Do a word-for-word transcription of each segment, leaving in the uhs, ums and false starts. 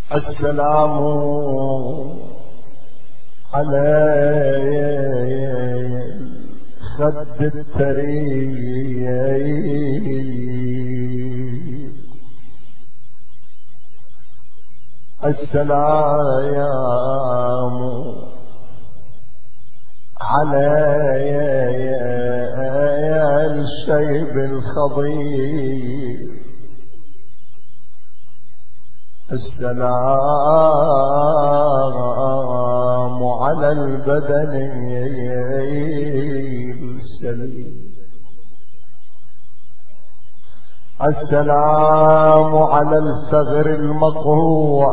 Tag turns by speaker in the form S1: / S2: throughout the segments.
S1: السلام على خد التريق، السلام على الشيب الخضير، السلام على البدن السليم، السلام على الثغر المقوى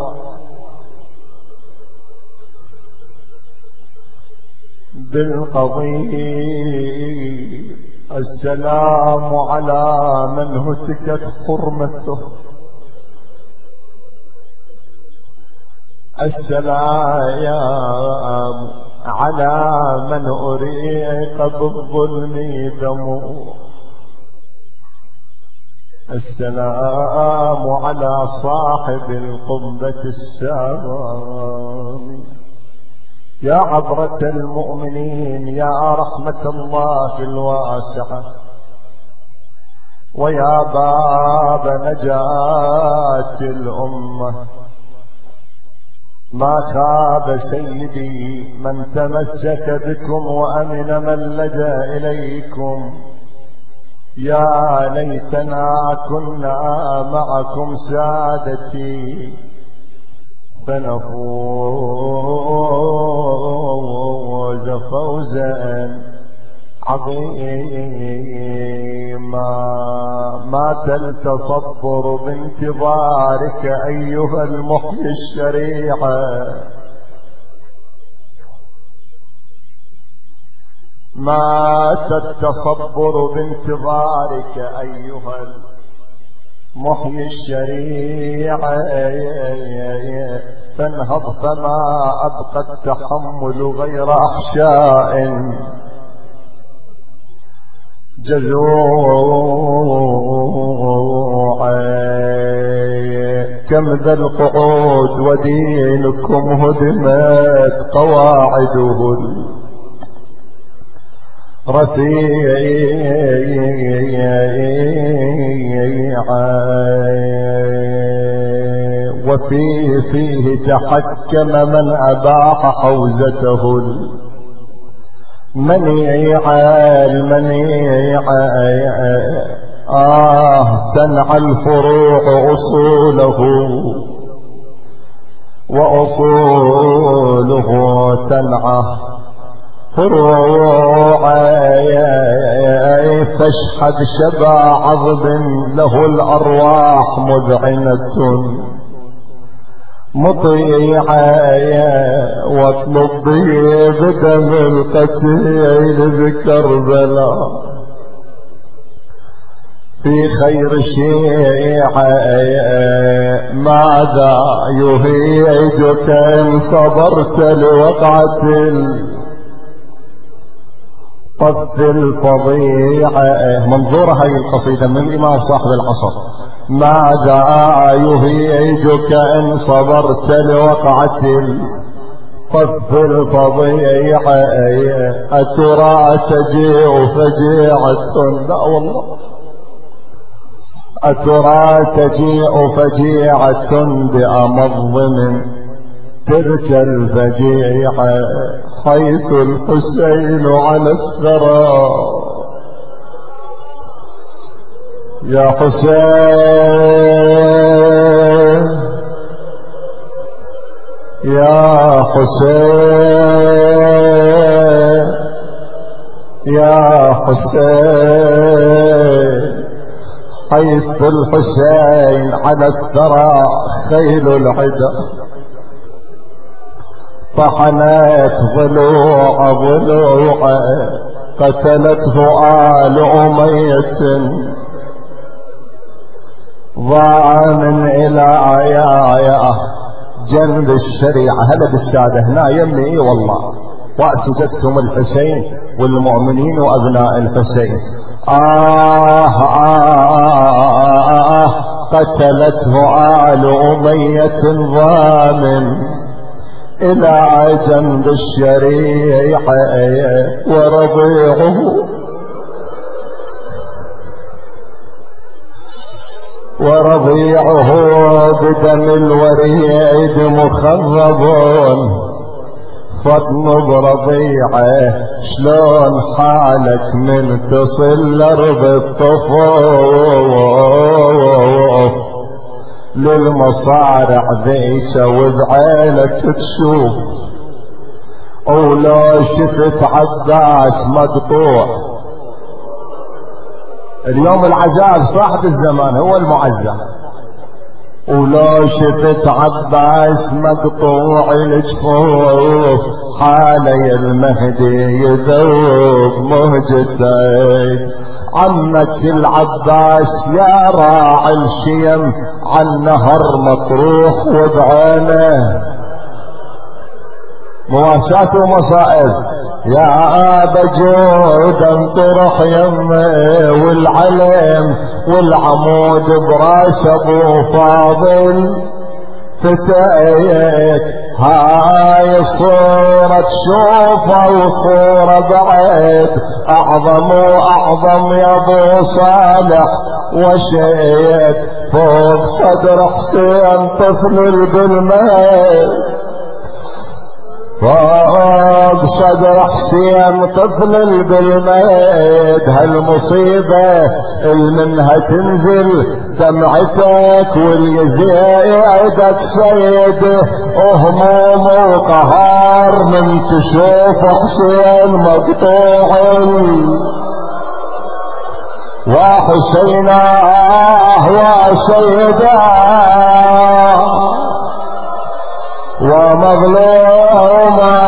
S1: بالقضيب، السلام على من هتكت حرمته، السلام على من أريق بالظلم دمه، السلام على صاحب القبة السامية. يا عبرة المؤمنين، يا رحمة الله الواسعة، ويا باب نجاة الأمة، ما خاب سيدي من تمسك بكم وأمن من لجأ إليكم. يا ليتنا كنا معكم سادتي فنفوز فوزا عظيما. ما تلتصبر بانتظارك أيها المحيي الشريعة، ما تتصبر بانتظارك أيها المحيي الشريعة، فانهض فما أبقى التحمل غير أحشاء جزوع. كم ذا القعود ودينكم هدمت قواعده رفيعا، وفيه فيه تحكم من أباح حوزته المنيعة المنيعة. آه تنعى الفروع أصوله وأصوله تنعى فروعا، فاشحذ شبع عظم له الأرواح مذعنة مطيعا، واطلب به بدم القتيل بكربلاء في خير شيعة. ماذا يهيجك إن صبرت لوقعة طف الفظيعة؟ منظورة هاي القصيدة من الإمام صاحب العصر. ماذا يهيجك إن صبرت لوقعة طف الفظيعة؟ أترى تجيء فجيعة؟ لا والله. أترى تجيء فجيعة بأمض من تلك الفجيعة، حيث الحسين على الثرى. يا حسين يا حسين يا حسين، حيث الحسين على الثرى خيل العدا طحنت ضلوع ضلوع، قتلته آل أمية ضامن إلى يا جنب الشريعة. هلا بالسادة هنا يمني اي والله، وأسجدتم الحسين والمؤمنين وأبناء الحسين. آه آه, آه, آه قتلته آل أمية ضامن إلى جنب الشريعة ورضيعه ورضيعه بدم الوريد مخضب فاطلب رضيعه شلون حالك من تصل لأرض الطفوف للمصارع ذيك وبعينك تشوف ولو شفت عباس مقطوع. اليوم العزاء صاحب الزمان هو المعزى، ولو شفت عباس مقطوع الجفوف حالي المهدي يذوب مهجتي. عمك العباس يا راعي الشيم عن نهر مطروح وبعينه مواساة ومصائب. يا أبا جود انطرح يمه والعلم والعمود براس ابو فاضل فتايك. هاي الصورة تشوفها وصورة بعيد اعظم واعظم يا ابو صالح وشيت فوق صدر حسين طفل بالميت فوق صدر حسين طفل بالميت. هالمصيبة المنها تنزل دمعتك واليزيدك سيد وهموم وقهار من تشوف حسين مقطوع وحسينا وسيدا ومظلومة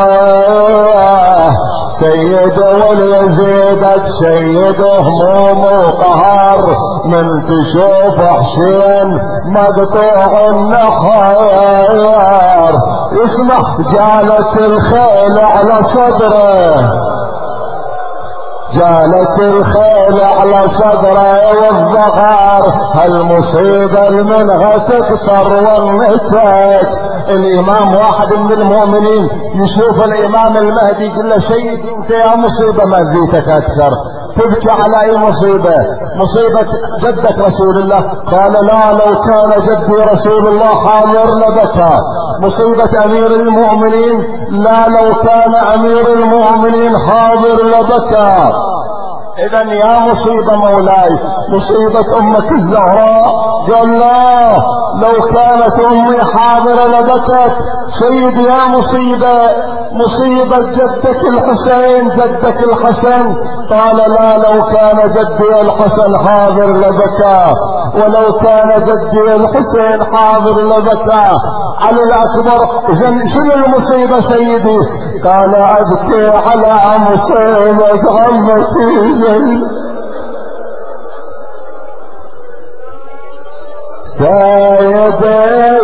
S1: سيد وليزيدك سيد هموم وقهر من تشوف حسين مقطوع النخير. اسمع جالت الخيل على صدره جالت الخيل على صدره والظهر. هالمصيبة المنها تكثر والنتك. الامام واحد من المؤمنين يشوف الامام المهدي يقول له سيدي انت يا مصيبة ما زيتك اكثر تبكي على اي مصيبة؟ مصيبة جدك رسول الله. قال لا لو كان جدي رسول الله حاضر لبكى. مصيبة امير المؤمنين لا لو كان امير المؤمنين حاضر لبكى. اذا يا مصيبة مولاي مصيبة امك الزهراء. قال لا لو كانت امي حاضرة لبكت. سيدي يا مصيبة مصيبة جدك الحسين جدك الحسن. قال لا لو كان جدي الحسن حاضر لبكى ولو كان جدي الحسين حاضر لبكى. علي الاكبر شنو المصيبة سيدي؟ قال ابكي على مصيبة عمتي زين سيدي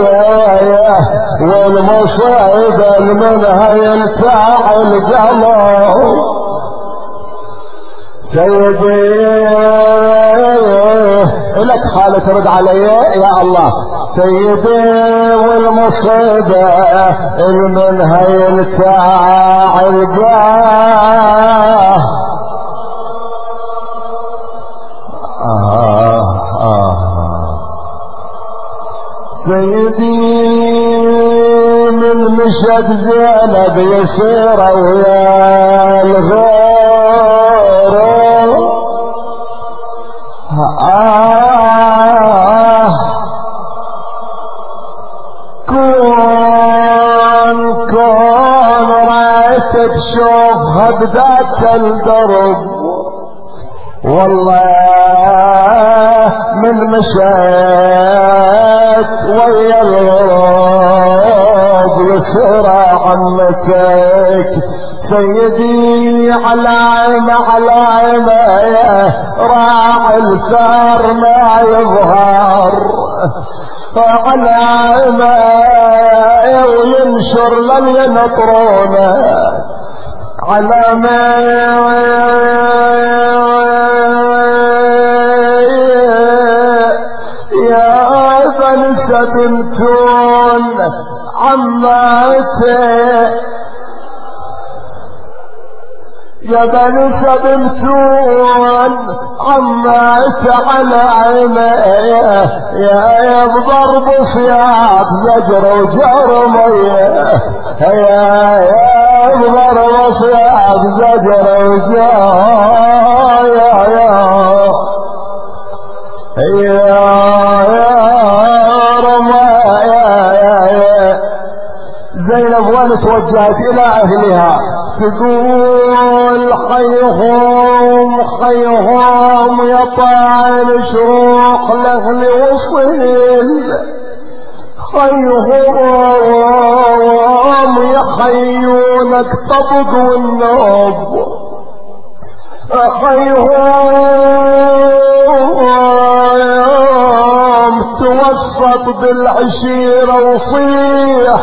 S1: والمصيبة منها ينفع القلب. سيدي لك حالة ترد علي يا الله. سيدي والمصيبة منها ينفع القلب. آه آه سيدي من مشهد زينب يسير ويا الغير. آه كون كون رأيت تشوفها بذاك الدرب والله من مشيت ويا الغراب يسرى عمتك. سيدي على عينه على عينه راعي الثار ما يظهر على عينه وينشر لن ينطرونه على ما يا بنس بنتون عماتي يا بنس بنتون عماتي على عيني يا يا بضرب ثياب زجر وجرمية يا يا بضرب ثياب زجر وجرمية يا يا يا رمايا يا يا زينب وين توجهت الى اهلها تقول خيهم خيهم يا طاعن شروق لاهلي وصل خيهم يخيونك طبق والنوب خيهم توسط بالعشيرة وصيح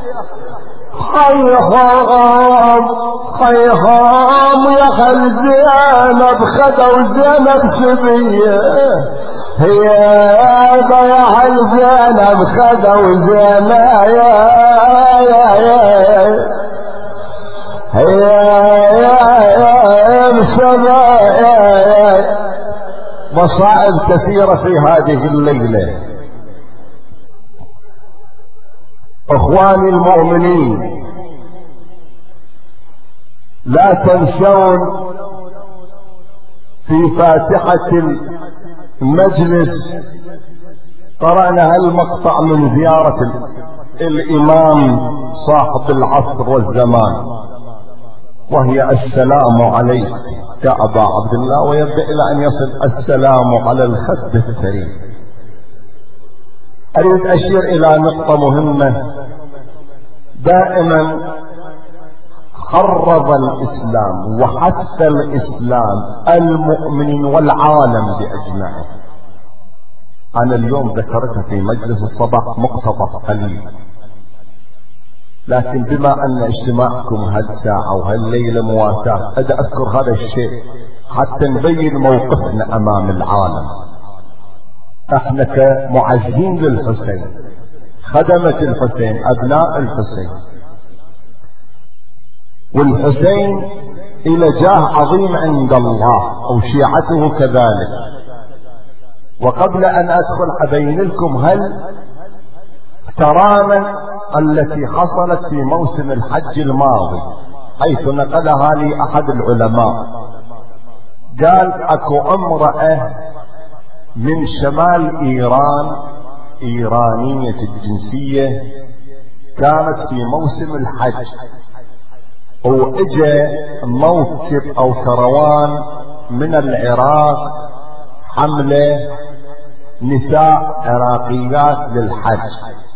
S1: خيهم خيهم يا خل زينب خدوا زينب سبية هي يا خل زينب خدوا زينب يا يا يا هي يا يا مسبا يا يا مصائب كثيرة في هذه الليلة. اخواني المؤمنين لا تنسون في فاتحة المجلس قرأنا هالمقطع من زيارة الامام صاحب العصر والزمان وهي السلام عليك يا ابا عبد الله، ويبدأ الى ان يصل السلام على الخد الكريم. اريد اشير الى نقطة مهمة. دائما خرب الاسلام وحث الاسلام المؤمنين والعالم باجمعه. انا اليوم ذكرتها في مجلس الصباح مقتطف قليل، لكن بما ان اجتماعكم هالساعة وهالليلة مواساة ادى اذكر هذا الشيء حتى نبين موقفنا امام العالم. احنا كمعزين للحسين، خدمة الحسين، ابناء الحسين، والحسين الى جاه عظيم عند الله وشيعته كذلك. وقبل ان ادخل ابين لكم هل ترانا التي حصلت في موسم الحج الماضي، حيث نقلها لي احد العلماء، قال اكو امرأة من شمال ايران، ايرانية الجنسية، كانت في موسم الحج واجا موكب او كروان من العراق حملة نساء عراقيات للحج،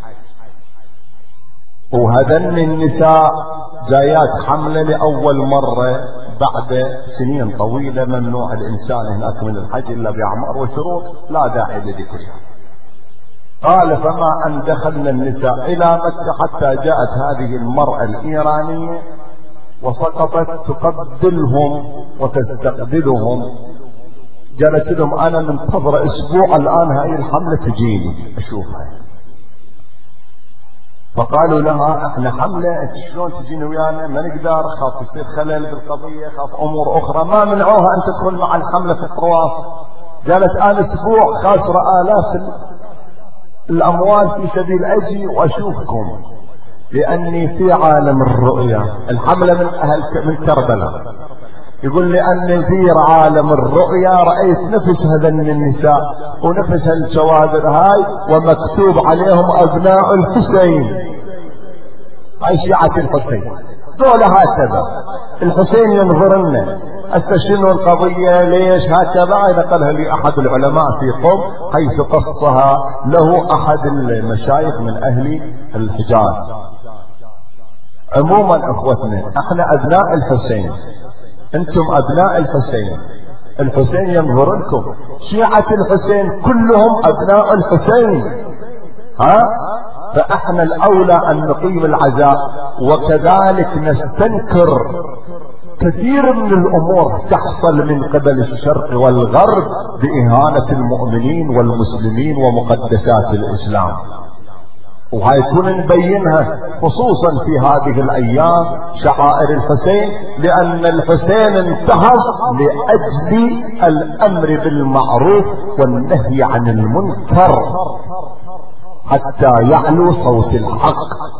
S1: وهذن النساء جايات حملة لأول مرة بعد سنين طويلة. ممنوع الإنسان هناك من الحج إلا بأعمار وشروط لا داعي لذكرها. قال فما أن دخلنا النساء إلى مكة حتى جاءت هذه المرأة الإيرانية وسقطت تقبلهم وتستقبلهم. قالت لهم أنا منتظرة أسبوع الآن هاي الحملة تجيني أشوفها. فقالوا لها احنا حملة شلون تجينا ويانا، ما نقدر، خاف يصير خلل بالقضية، خاف امور اخرى. ما منعوها ان تدخل مع الحملة في الطواف. قالت انا اسبوع خاسرة الاف الاموال في سبيل اجي واشوفكم، لاني في عالم الرؤيا. الحملة من اهل من كربلاء، يقول لي أن في عالم الرؤيا رأيت نفس هذن النساء ونفس الجوادر هاي ومكتوب عليهم أبناء الحسين، هاي شيعة الحسين دول هكذا. الحسين ينظرنا هسه شنو القضية ليش هكذا؟ نقلها لي أحد العلماء في قم حيث قصها له أحد المشايخ من أهل الحجاز. عموما أخوتنا احنا أبناء الحسين، انتم ابناء الحسين، الحسين ينظر لكم. شيعة الحسين كلهم ابناء الحسين، ها؟ فاحنا الاولى ان نقيم العزاء، وكذلك نستنكر كثير من الامور تحصل من قبل الشرق والغرب باهانة المؤمنين والمسلمين ومقدسات الاسلام، وهاي كنا نبينها خصوصا في هذه الايام شعائر الحسين، لان الحسين انتهض لاجل الامر بالمعروف والنهي عن المنكر حتى يعلو صوت الحق.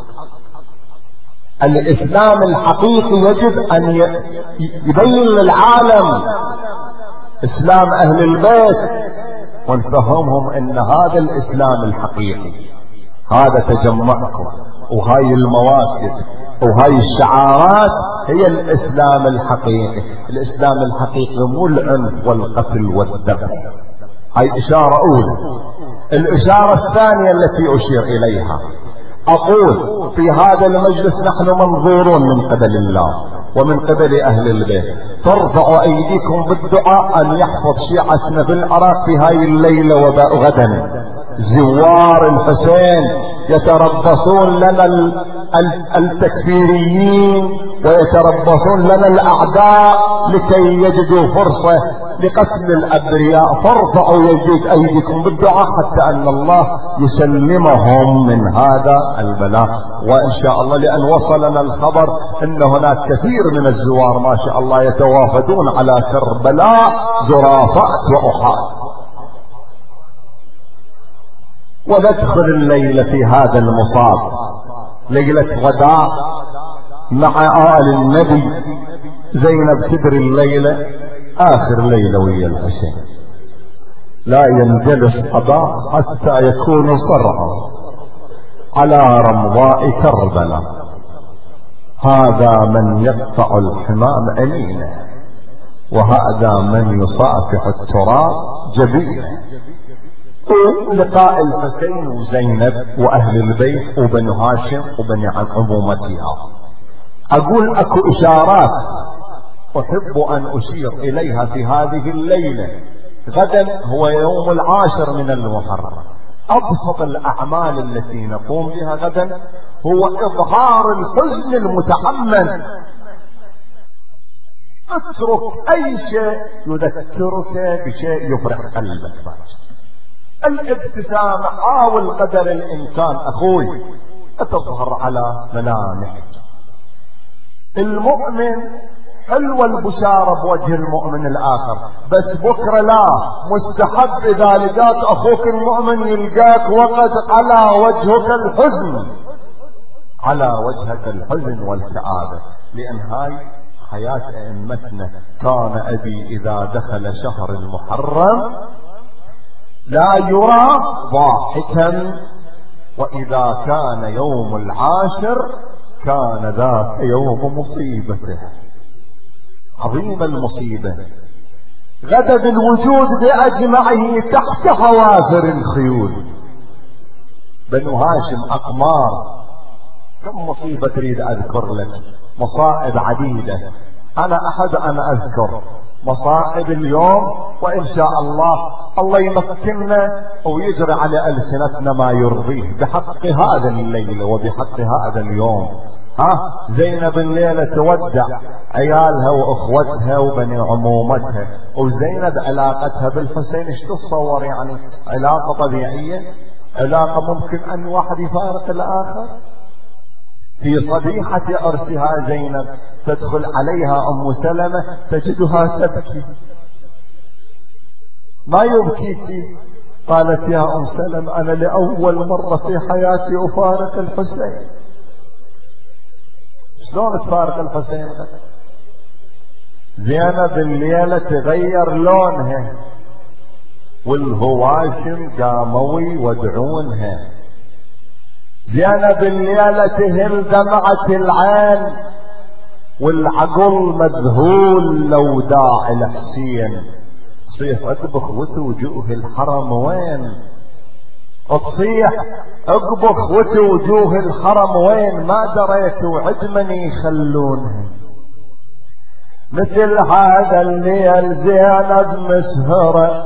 S1: الاسلام الحقيقي يجب ان يبين للعالم اسلام اهل البيت، ونفهمهم ان هذا الاسلام الحقيقي، هذا تجمعكم وهاي المواكب وهاي الشعارات هي الاسلام الحقيقي. الاسلام الحقيقي مو العنف والقتل والذبح. هاي اشارة اولى. الاشارة الثانية التي اشير اليها، اقول في هذا المجلس نحن منظورون من قبل الله ومن قبل اهل البيت، ترفعوا ايديكم بالدعاء ان يحفظ شيعتنا في العراق في هاي الليلة وغدا. زوار الحسين يتربصون لنا التكفيريين ويتربصون لنا الاعداء لكي يجدوا فرصة لقتل الابرياء، فارفعوا ايديكم بالدعاء حتى ان الله يسلمهم من هذا البلاء. وان شاء الله لان وصلنا الخبر ان هناك كثير من الزوار ما شاء الله يتوافدون على كربلاء زرافات واحاد. وندخل الليلة في هذا المصاب ليلة وداع مع آل النبي. زينب تدري الليلة آخر ليلة ويا الحسين، لا ينجلس صباح حتى يكون صرعا على رمضاء كربلاء. هذا من يقطع الحمام أنينه، وهذا من يصافح التراب جبينه. لقاء الحسين وزينب واهل البيت وبنو هاشم وبني عمومتها. اقول اكو اشارات احب ان اشير اليها في هذه الليلة. غدا هو يوم العاشر من المحرم. ابسط الاعمال التي نقوم بها غدا هو اظهار الحزن المتعمد. اترك اي شيء يذكرك بشيء يفرح قلبك. الابتسامة حاول قدر الامكان اخوي تظهر على ملامحك. المؤمن حلوة البشارة بوجه المؤمن الاخر، بس بكرة لا، مستحب اذا لقاك اخوك المؤمن يلقاك وقد على وجهك الحزن، على وجهك الحزن والكآبة. لان هاي حياة ائمتنا. كان ابي اذا دخل شهر المحرم لا يرى ضاحكا، واذا كان يوم العاشر كان ذاك يوم مصيبته. عظيم المصيبة. غدا بالوجود باجمعه تحت حوافر الخيول. بنو هاشم اقمار. كم مصيبة تريد اذكر لك؟ مصائب عديدة. انا احد ان اذكر مصائب اليوم، وان شاء الله الله يمكننا ويجري على ألسنتنا ما يرضيه بحق هذا الليلة وبحق هذا اليوم. ها زينب الليلة تودع عيالها واخوتها وبني عمومتها، وزينب علاقتها بالحسين ايش تتصور؟ يعني علاقة طبيعية؟ علاقة ممكن ان واحد يفارق الاخر؟ في صبيحة عرسها زينب تدخل عليها ام سلمة تجدها تبكي. ما يبكيك؟ قالت يا ام سلمة انا لاول مرة في حياتي افارق الحسين. شلون تفارق الحسين؟ زينب الليلة تغير لونها، والهواشم قاموا يودعونها. زينب الليلة تهل دمعة العين، والعقل مذهول لو داع الحسين. تصيح عقب اخوته وجوه الحرم وين؟ تصيح عقب اخوته وجوه الحرم وين؟ ما دريت وعد من يخلونها. مثل هذا الليل زينب مسهرة،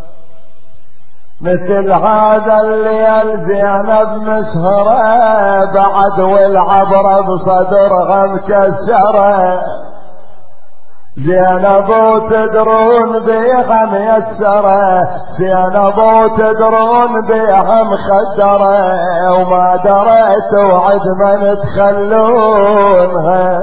S1: مثل هذا الليل زينب مسهرة، بعد والعبرة بصدرها مكسرة. زينب وتدرون بيها ميسرة، زينب وتدرون بيها مخدرة، وما دريت وعد من تخلونها.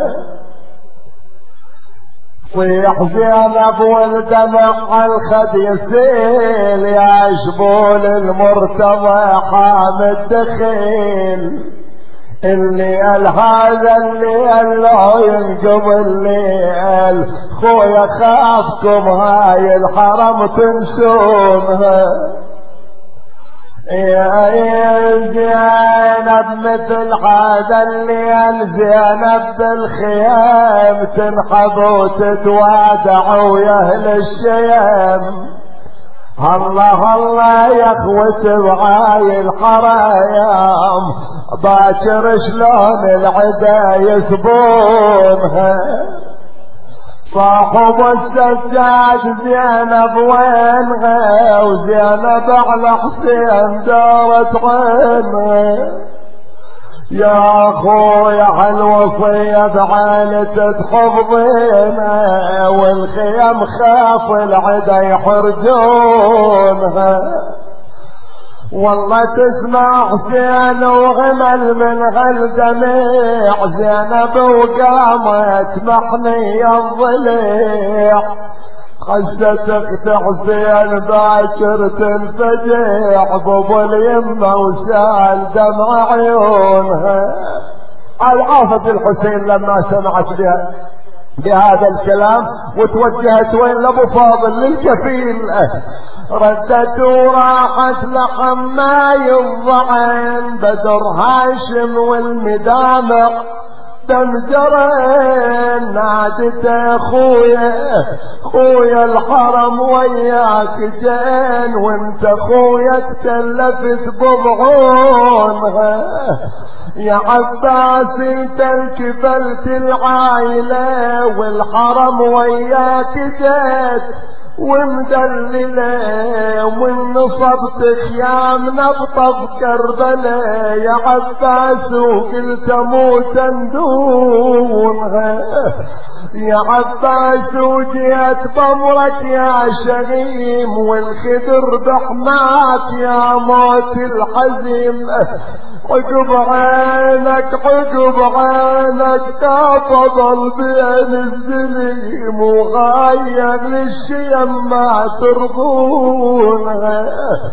S1: صيح زينب والدمع الخد يسيل، يا جبول المرتضى حامد دخيل، اللي قال هذا اللي قال له ينقب الليل، خويا خافكم هاي الحرم تنسونها. يا زينب مثل هذا الليل زينب بالخيام تنحب وتتوادع ويا اهل الشيم. الله الله يا اخوتي بعاي الحرايم، باكر شلون العدا يسبونها. صاحب السجاد زينب وينها، وزينب على حسين دارت عينها. يا اخويا هالوصية بعينة تحفظينها، والخيم خاف العدا يحرجونها. والله تسمع حسين وغمل من هالجميع، زينب وقامت محنية الضليع، خشت اخت حسين باكر تنفجع، بابو اليمه وسال دمع عيونها. عافت الحسين لما سمعت بها بهذا الكلام، وتوجهت وين لابو فاضل للكفيل، ردت وراحت لحماي الضعن، بدر هاشم والمدامع دم جرين، نادت اخويا خويا الحرم وياك جين، وانت خويا تكلفت بضعونها. يا عباس انت الكفلت العائلة، والحرم وياك جيت ومدللة، ومن نصبت خيامنا بطب كربلة. يا عباس وقلت موت ندونها، يا عباس وجيت بمرك يا شغيم، والخدر بحماك يا موت الحزيم. عقب عينك عقب عينك كفضل بين الزليم، وغاير للشيم ما ترضونها.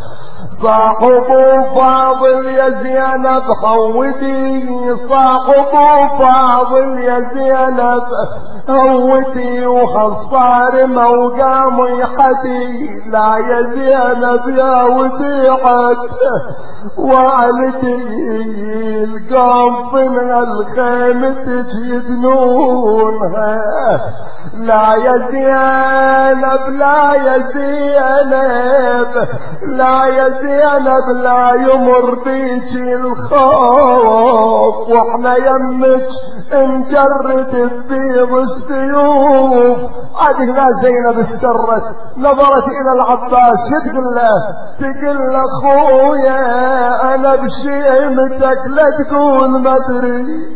S1: صاحبو فاضل يا زينب هودي، صاحبو فاضل يا زينب هودي، وخصارمه وقام يحدي. لا يا زينب يا وديعة والدي، القام من الخيمة تجدنونها. لا يا زينب لا يا زينب لا يا زينب لا يمر بيجي الخوف، واحنا يمك نجرد بيض السيوف. عاد هنا زينب استرت نظرت الى العباس، شو تقول له؟ تقول له خويا انا بشيمتك لا تقول ما ادري،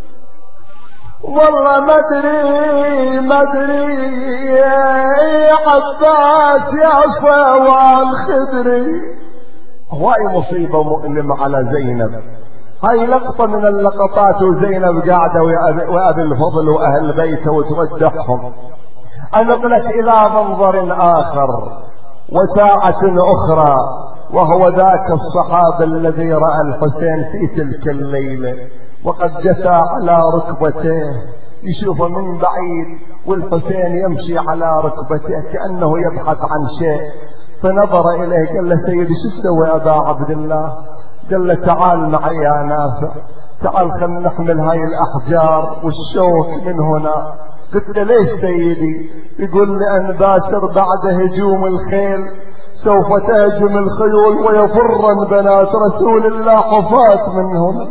S1: والله ما ادري ما ادري يا عباس يا صوان خدري. هاي مصيبة مؤلمة على زينب. هاي لقطة من اللقطات، وزينب قاعدة وأبي الفضل وأهل بيته وتودعهم. أنقلت إلى منظر آخر وساعة أخرى، وهو ذاك الصحابي الذي رأى الحسين في تلك الليلة وقد جثى على ركبتيه، يشوف من بعيد والحسين يمشي على ركبته كأنه يبحث عن شيء، فنظر إليه قال له سيدي شو تسوي أبا عبد الله؟ قال له تعال معي يا نافع، تعال خلنا نحمل هاي الأحجار والشوك من هنا. قلت له ليش سيدي؟ يقول لي أن باشر بعد هجوم الخيل سوف تهجم الخيول ويفرن بنات رسول الله حفاة من هنا.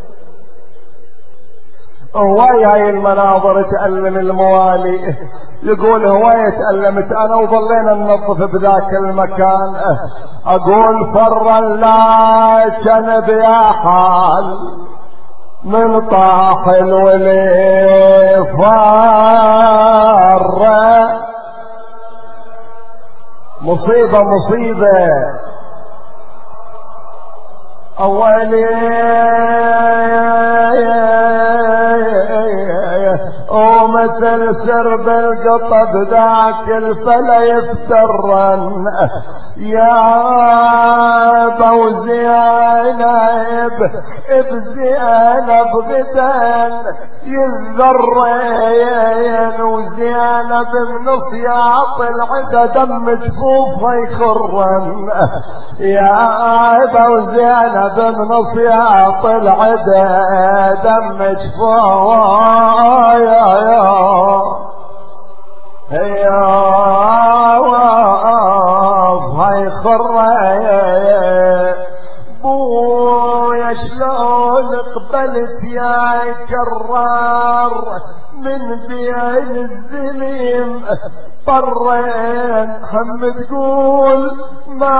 S1: هواي هاي المناظر تألم الموالي. يقول هواي تألمت انا وظلينا ننظف بذاك المكان. اقول فرا لا جنب يا حال من طاح الولي فات بره مصيبة مصيبة. أولي ومثل سرب القطب ذاك الفلا يفترن يا ابو زينب بزينب غدا يذرين وزينب بنص يعطي العدا دم جفوفها يخرن يا ابو زينب بنص يعطي العدا دم جفوفها يا يا يا هاي خرّة بويا شلون قبلت يا كرار من بين الزليم طرين هم تقول ما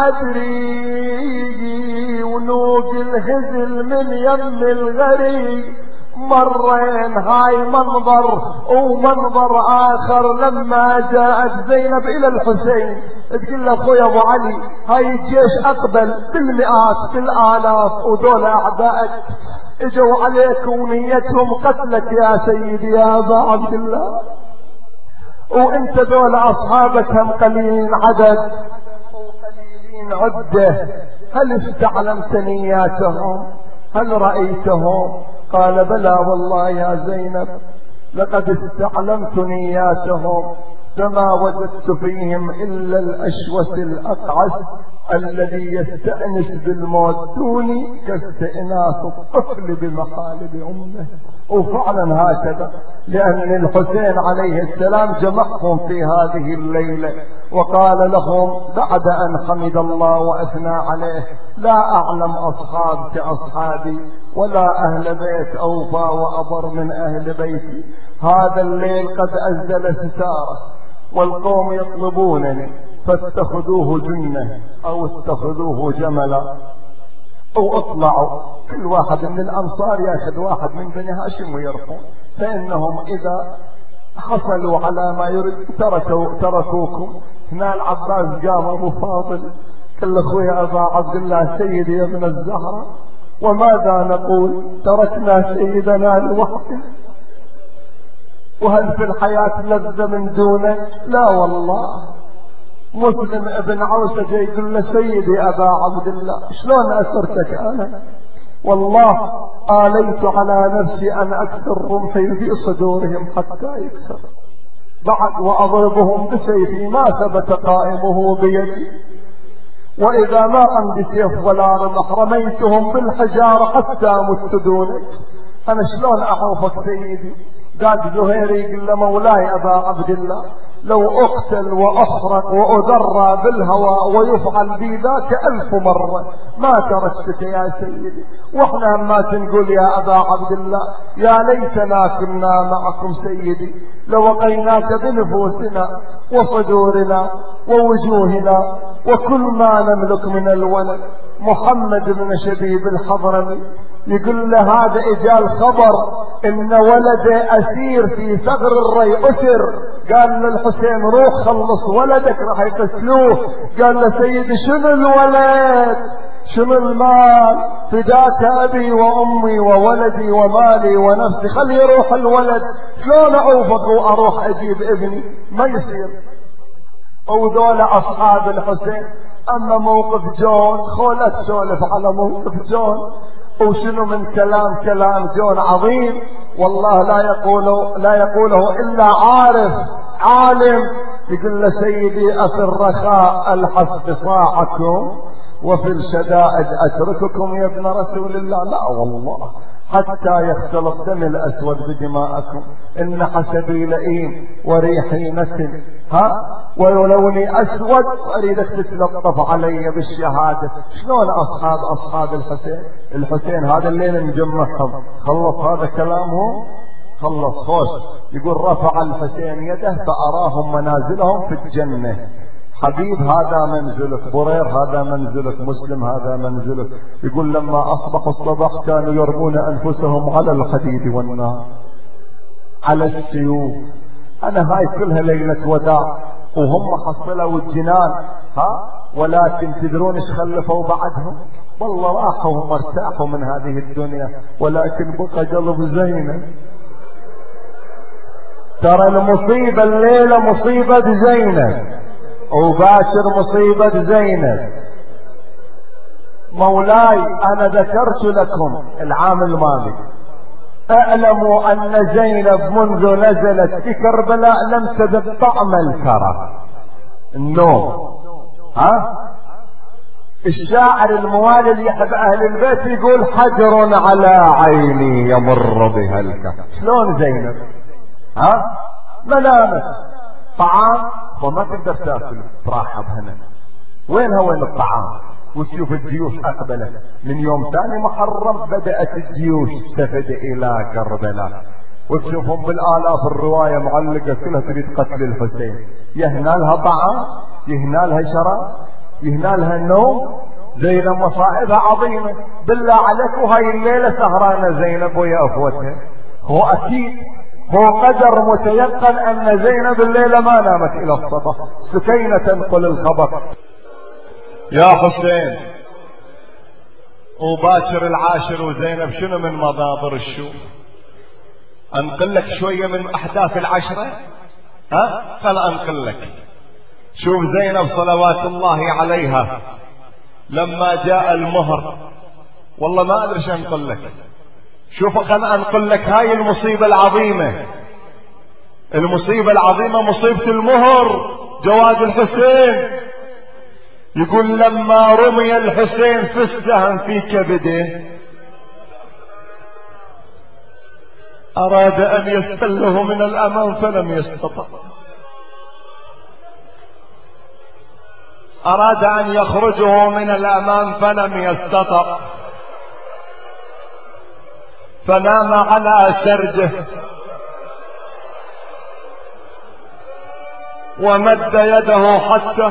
S1: أدري ونوق الهزل من يم الغريب مرين. هاي منظر ومنظر آخر لما جاءت زينب إلى الحسين تقول له أخويا أبو علي هاي الجيش أقبل بالمئات بالآلاف ودول أعدائك اجوا عليك ونيتهم قتلك يا سيدي يا أبا عبد الله، وانت دول أصحابك هم قليلين عدد وقليلين عدة، هل استعلمت نياتهم؟ هل رأيتهم؟ قال بلى والله يا زينب لقد استعلمت نياتهم فما وجدت فيهم إلا الأشوس الأقعس الذي يستأنس بالموت دوني كاستئناس الطفل بمقالب أمه. وفعلا هكذا، لأن الحسين عليه السلام جمعهم في هذه الليلة وقال لهم بعد أن حمد الله وأثنى عليه لا أعلم أصحاب كأصحابي ولا أهل بيت أوفى وأبر من أهل بيتي. هذا الليل قد أزدل ستاره والقوم يطلبونني فاتخذوه جنة أو اتخذوه جملا أو اطلعوا كل واحد من الأنصار يأخذ واحد من بني هاشم ويرفض، فإنهم إذا حصلوا على ما يريد تركوا تركوكم. هنا العباس قام أبو فاضل قال أخويا أبا عبد الله سيدي يا ابن الزهرة وماذا نقول؟ تركنا سيدنا لوحده وهل في الحياة لذة من دونه؟ لا والله. مسلم ابن عوسة جاي يقول له سيدي أبا عبد الله شلون أسرتك أنا؟ والله آليت على نفسي أن أكسر رمحي في صدورهم حتى يكسر بعد وأضربهم بسيفي ما ثبت قائمه بيدي، وإذا ما عندي سيف ولا رمح رميتهم بالحجارة حتى مت دونك. أنا شلون أعوفك سيدي؟ قال زهيري يقول له مولاي أبا عبد الله لو أقتل وأحرق وأذرى بالهواء ويفعل بي ذاك ألف مرة ما تركتك يا سيدي. وإحنا ما تنقول يا أبا عبد الله يا ليتنا كنا معكم سيدي لوقيناك بنفوسنا وصدورنا ووجوهنا وكل ما نملك من الولد. محمد بن شبيب الحضرمي يقول له هذا اجا الخبر ان ولده اسير في ثغر الري اسر، قال للحسين روح خلص ولدك راح يقتلوه. قال له سيدي شنو الولد شنو المال؟ فداك ابي وامي وولدي ومالي ونفسي، خلي يروح الولد. شلون اعوفك واروح اجيب ابني؟ ما يصير. وذول اصحاب الحسين. اما موقف جون خولت سولف على موقف جون وشنو من كلام كلام جون عظيم والله لا يقوله لا يقوله الا عارف عالم. يقول له سيدي افي الرخاء الحس بصاعكم وفي الشدائد اترككم يا ابن رسول الله؟ لا والله حتى يختلط دم الاسود بدماءكم، ان حسبي لئيم وريحي نتن ها ولوني اسود اريدك تتلطف علي بالشهاده. شلون اصحاب اصحاب الحسين؟ الحسين هذا الليل مجمعهم. خلص هذا كلامهم خلص خوش. يقول رفع الحسين يده فاراهم منازلهم في الجنه. حبيب هذا منزلك، برير هذا منزلك، مسلم هذا منزلك. يقول لما اصبحوا الصباح كانوا يرمون انفسهم على الحديد والنار على السيوف انا هاي كلها ليلة وداع وهم حصلوا الجنان، ها ولكن تدرون ايش خلفوا بعدهم؟ والله راحوا وهم ارتاحوا من هذه الدنيا، ولكن بقى قلب زينب. ترى المصيبة الليلة مصيبة زينب، وباشر مصيبة زينب. مولاي انا ذكرت لكم العام الماضي، اعلموا ان زينب منذ نزلت في كربلاء لم تذق طعم الكرم النوم. ها الشاعر الموالي اللي يحب اهل البيت يقول حجر على عيني يمر بها الكرم. شلون زينب؟ ها منامه طعام وما تقدر تاكل تراحب هنا، وينها وين الطعام؟ وتشوف الجيوش اقبلت من يوم ثاني محرم، بدأت الجيوش تفد الى كربلاء، وتشوفهم بالالاف الرواية معلقة كلها تريد قتل الحسين. يهنا لها طعام، يهنا لها شراب، يهنا لها النوم. زينب مصائبها عظيمة بالله عليك، وهاي الليلة سهرانة زينب ويا اخوتها. هو اكيد هو قدر متيقن ان زينب الليلة ما نامت الى الصباح. سكينة تنقل الخبر يا حسين وباكر العاشر وزينب شنو من مضابر الشوق. انقل لك شوية من احداث العشرة، ها خل انقل لك. شوف زينب صلوات الله عليها لما جاء المهر، والله ما ادري شو انقل لك. شوف خل انقل لك هاي المصيبة العظيمة، المصيبة العظيمة مصيبة المهر جواز الحسين. يقول لما رمي الحسين في السهم في كبده أراد أن يستله من الأمام فلم يستطع، أراد أن يخرجه من الأمام فلم يستطع، فنام على سرجه ومد يده حتى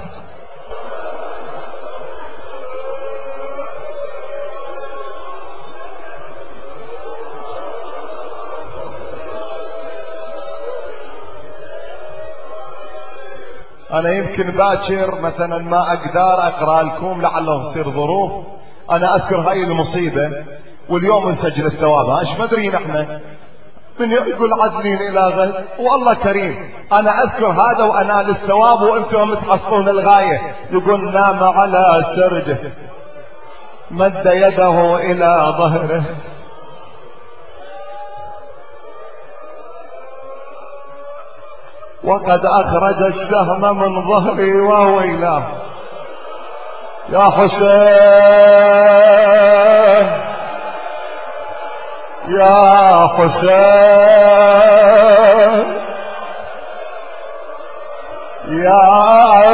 S1: انا يمكن باكر مثلا ما اقدر اقرا لكم لعله تصير ظروف. انا اذكر هاي المصيبه واليوم نسجل الثواب. ايش مدري نحن من يقول عدلين الى غد والله كريم. انا اذكر هذا وانال الثواب وانتم تحصلون الغايه. يقول نام على سرجه مد يده الى ظهره وقد اخرج السهم من ظهري وويلاه. يا حسين يا حسين يا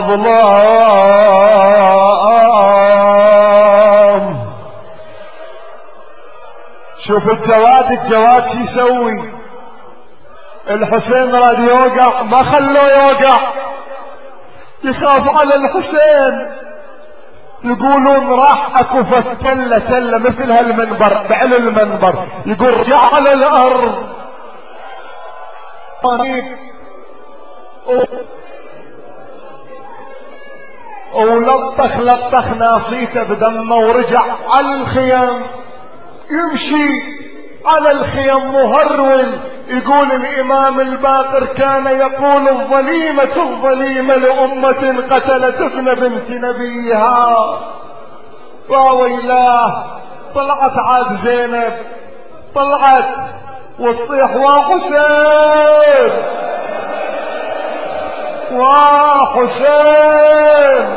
S1: مظلوم. شوف الجواد الجواد شو يسوي. الحسين راد يوقع ما خلوه يوقع، يخاف على الحسين. يقولون راح اكو فتلة تلة مثل هالمنبر بعلى المنبر، يقول رجع على الارض ولطخ لطخ ناصيته بدمه ورجع على الخيام يمشي على الخيام مهرول. يقول الامام الباقر كان يقول الظليمة الظليمة لأمة قتلت ابن بنت نبيها. وويلاه طلعت عاد زينب طلعت وتصيح وحسين وحسين.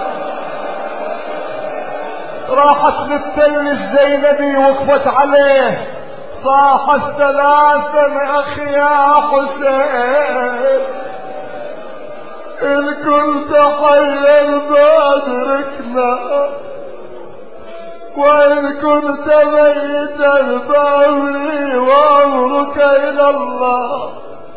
S1: راحت للتل الزينبي وقفت عليه صاحت ثلاثا اخي يا حسين ان كنت حيا بادركنا وان كنت ميتا فامري وامرك الى الله.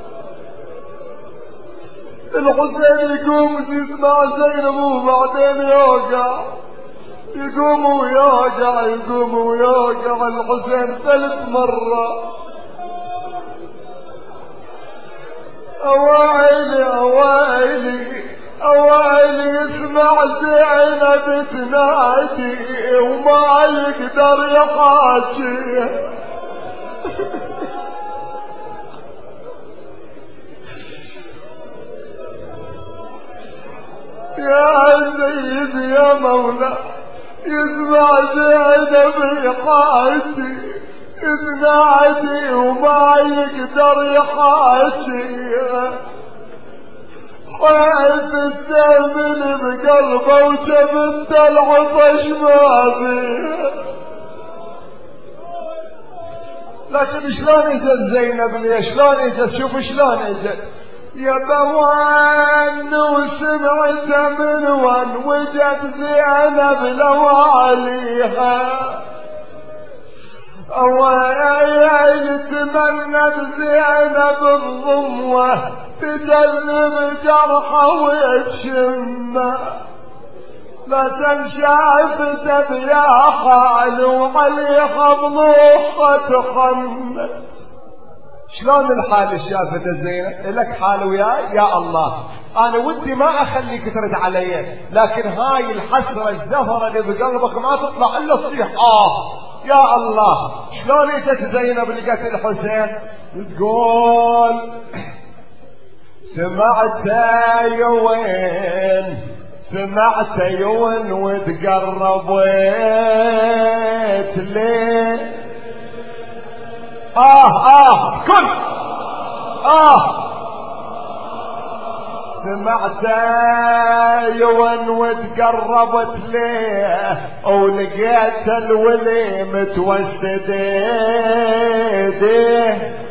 S1: الحسين يقوم يسمع زينب وبعدين يوقع، يقوم ويوقع يقوم ويوقع الحسين ثلاث مرات. اويلي اويلي اويلي اسمع زينب تنادي وما يقدر يحاكي. يا سيدي يا مولا يسمع زينب يحاكي تنادي وما يقدر يحاكي. حيث السامل بقلبه وشبت العطش ما فيه. لكن شلون اجت زينب لي؟ شلون اجت؟ شوف شلون اجت. يا بوان وسمعت من وان وجت زينب لو عليها. اويل تمنت زينب الضموه تجلب جرحه ويتشمه. لا تنشافت يا حال وعليها بضوخه تخمه. شلون الحال شافت زينب؟ لك حال وياي يا الله. انا ودي ما اخليك ترد علي، لكن هاي الحسره الزفره اللي بقلبك ما تطلع الا تصيح اه يا الله. شلون اجت زينب لقت الحسين تقول سمعت يوين سمعت يوين وتقربت ليه. اه اه كل اه سمعت يوين وتقربت ليه ولقيت الولي متوسد ايديه.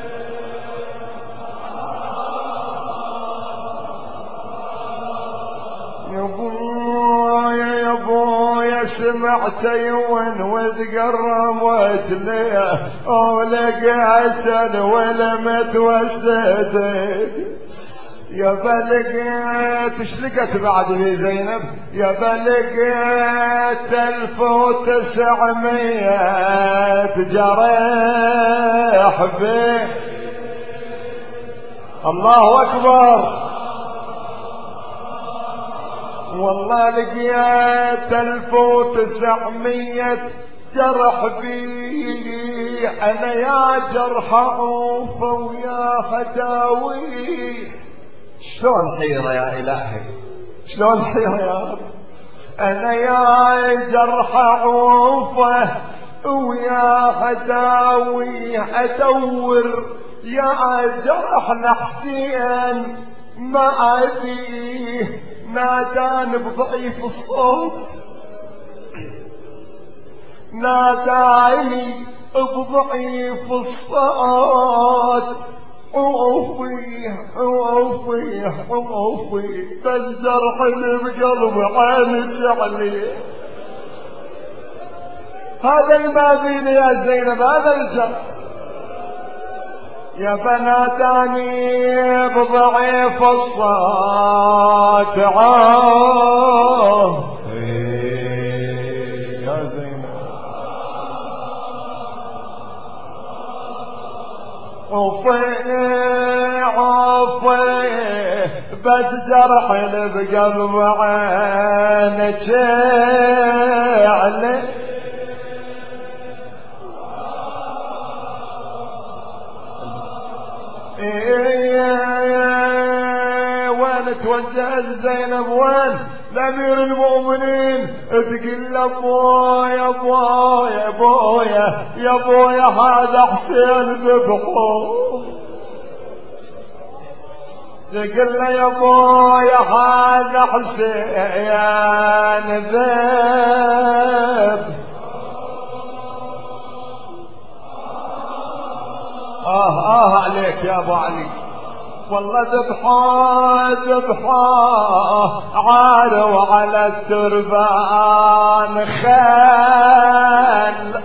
S1: يا ابويا يا ابويا سمعت يوين وتقربت ليه ولقيت الولي متوسد ايديه. يا بلقيت ايش لقيت بعد في زينب؟ يا بلقيت الف وتسعمية جريح به. الله اكبر. والله لقيت الف وتسعمية جرح بي. انا يا جرح عوفه ويا هداوي. شلون حيرة يا إلهي شلون حيرة يا رب. أنا يا جرح عوفة ويا هداوي أدور يا جرح حسين ما أدري ناداني بضعيف الصوت ناداني بضعيف الصوت. عوفي عوفي عوفي بالجرح اللي بقلب عيني عليه. هذا الماذين يا زينب هذا الجرح. يا بناتاني بضعيف الصوت عوفي يا زينب. عوفي عوفي بس جرح اللي بقلب عينك عليه. وين توجه زينب وين لأمير المؤمنين تقول له ابويا ابويا ابويا يا ابويا هذا حسين ذبحه. تقول له يا ابويا هذا حسين ذبح. آه آه عليك يا أبو علي والله ذبحه ذبحه عاروا على التربان خال.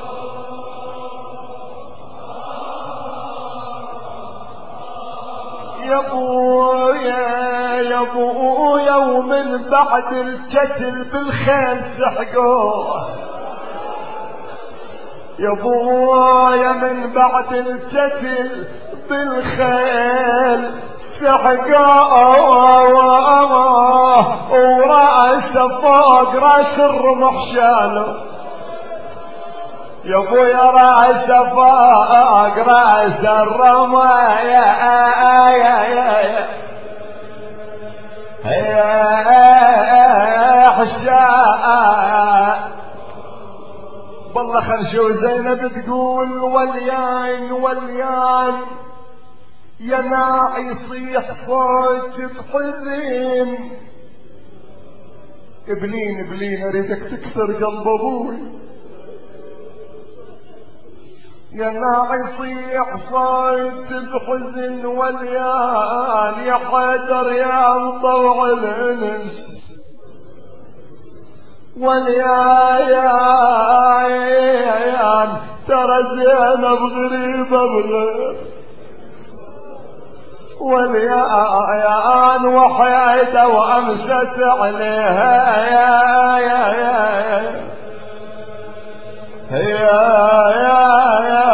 S1: يا ابويا يا ابويا ومن بعد القتل بالخيل سحقوه. يا ابويا من بعد القتل بالخيل سحقا ورأسه فوق راس الرمح شالوا يا ابويا رأسه فوق راس الرمح يا يا يا يا حشاء والله خنشو زينب تقول وليان وليان يا ناعي يصيح صوت بحزن ابلين ابلين اريدك تكسر قلب ابوي يا ناعي يصيح صوت بحزن وليان يا حيدر يا مطوع الانس واليايان ترى زينب غريبة بغير واليايان وحيدة وامست عليها يا يا يا يا يا يا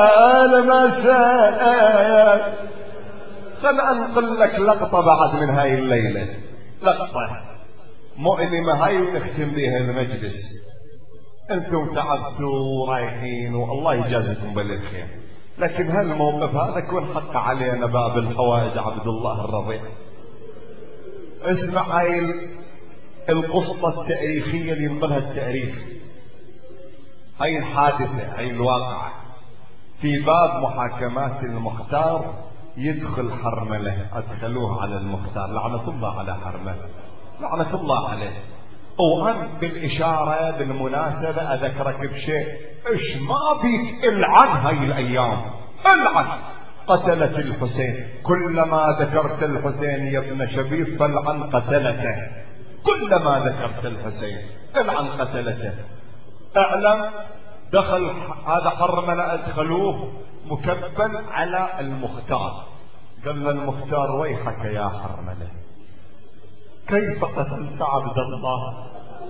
S1: المساء. خل انقل لك لقطة بعد من هاي الليلة، لقطة مؤلمة هاي ونختم بها المجلس. انتم تعبتوا ورايحين والله يجازيكم بالخير، لكن هالموقف هذا كون حق علينا باب الحوائج عبد الله الرضيع. اسمع هاي القصة التاريخية اللي ينقلها التاريخ، هاي الحادثة هاي الواقعة. في باب محاكمات المختار يدخل حرملة، ادخلوه على المختار لعنة الله على حرملة لعنة الله عليه. وأنا بالإشارة بالمناسبة أذكرك بشيء، إيش ما بيك العن هاي الأيام، العن قتلت الحسين. كلما ذكرت الحسين يا ابن شبيب فالعن قتلته، كلما ذكرت الحسين العن قتلته. اعلم دخل هذا حرملة أدخلوه مكبل على المختار. قال له المختار ويحك يا حرملة، كيف قتلت عبد الله؟